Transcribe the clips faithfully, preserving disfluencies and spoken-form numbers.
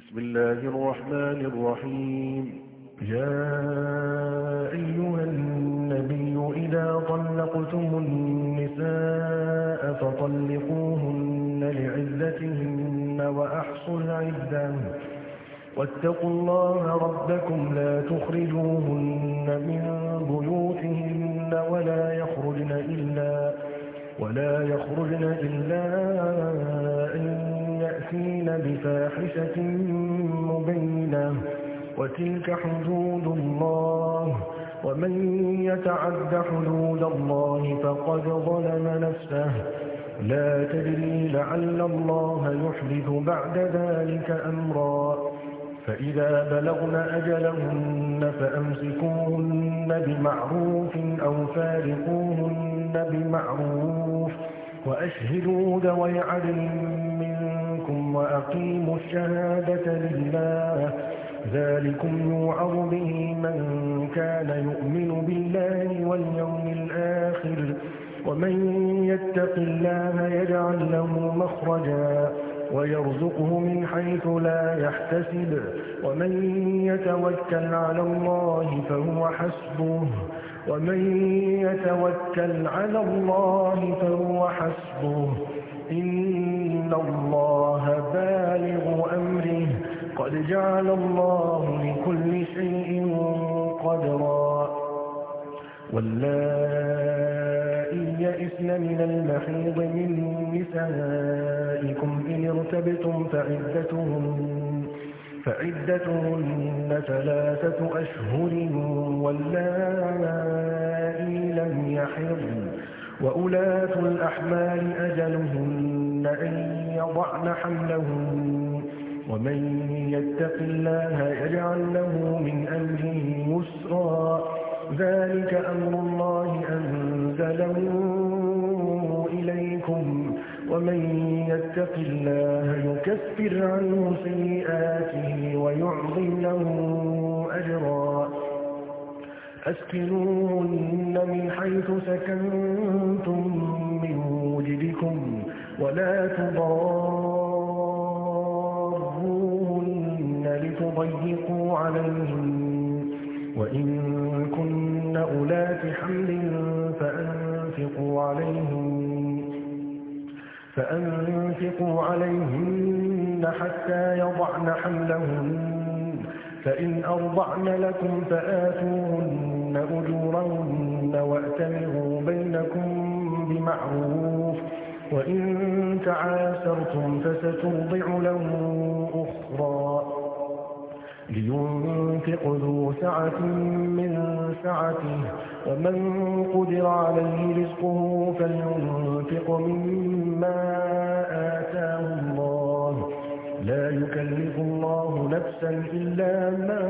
بسم الله الرحمن الرحيم. يا أيها النبي إذا طلقتم النساء فطلقوهن لعدتهن وأحصوا العدة واتقوا الله ربكم لا تخرجوهن من بيوتهن ولا يخرجن إلا ولا يخرجن إلا أن يأتين بفاحشة مبينة وتلك حدود الله ومن يتعد حدود الله فقد ظلم نفسه لا تدري لعل الله يحدث بعد ذلك أمرا فإذا بلغن أجلهن فأمسكوهن بمعروف أو فارقوهن بمعروف وأشهدوا ذوي عدل منكم وأقيموا الشهادة لله ذلكم يوعظ به من كان يؤمن بالله واليوم الآخر ومن يتق الله يجعل له مخرجا ويرزقه من حيث لا يحتسب ومن يتوكل على الله فهو حسبه ومن يتوكل على الله فهو حسبه إن الله بالغ أمره قد جعل الله لكل شيء قدرا واللائي يئسن من المحيض من نسائكم إن ارتبتم فعدتهن فعدتهن ثلاثة أشهر واللائي لم يحضن وأولاة الأحمال أجلهن أن يضعن حملهن ومن يتق الله يجعل له من أمره يسرا ذلك أمر الله أنزله إليكم ومن يتق الله يكفر عنه سيئاته ويعظم له أجرا أسكنوهن من حيث سكنتم من وجدكم ولا تضاروهن لتضيقوا عليهن وإن كن أولات حمل فأنفقوا عليهن فأنفقوا عليهن حتى يضعن حملهن فإن أرضعن لكم فآتوهن أجورهن وأتمروا بينكم بمعروف وإن تعاسرتم فسترضع له أخرى لينفق ذو سعة من سعته ومن قدر عليه رزقه فلينفق مما آتاه الله لا يكلف الله نفسا إلا ما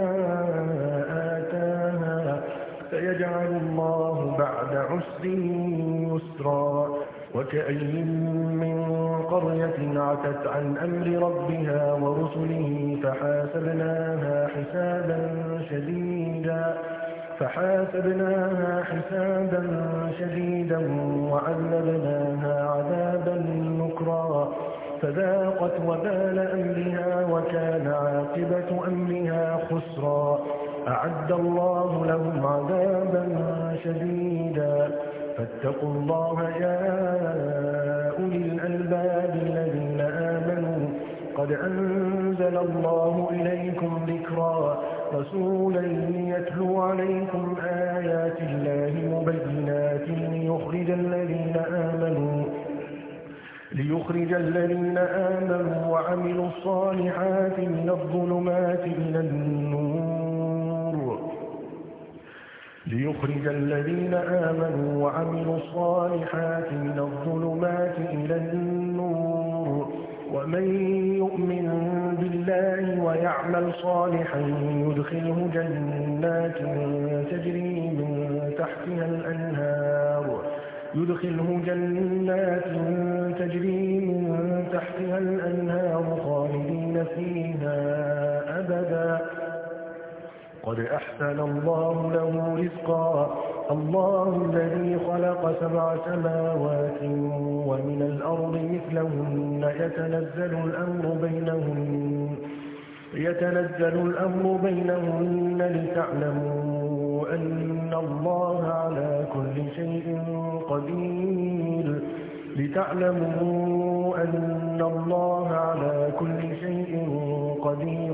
آتاها فيجعل الله بعد عسر يسرا وكأي من قرية عتت عن أمر ربها ورسله فحاسبناها حسابا شديدا فحاسبناها حسابا شديدا وعذبناها عذابا نكرا فذاقت وبال أمرها وكان عاقبة أمرها خسرا أعد الله لهم عذابا شديدا فاتقوا الله يا أولي الألباب الذين آمنوا قد أنزل الله إليكم ذكرا رسولا يتلو عليكم آيات الله مبينات ليخرج الذين آمنوا ليخرج الذين آمنوا وعملوا الصالحات من الظلمات إلى النور ليخرج الذين آمنوا وعملوا الصالحات من الظلمات إلى النور ومن يؤمن بالله ويعمل صالحا يدخله جنات تجري من تحتها الأنهار يدخله جنات تجري من تحتها الأنهار خالدين فيها أبدا قد أحسن الله له رزقا الله الذي خلق سبع سماوات ومن الأرض مثلهن يتنزل الأمر بينهن يتنزل الأمر بينهن لتعلموا أن الله على كل شيء قدير لتعلموا أن الله على كل شيء قدير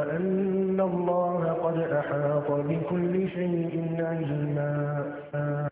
وأن الله قد أحاط بكل شيء علما.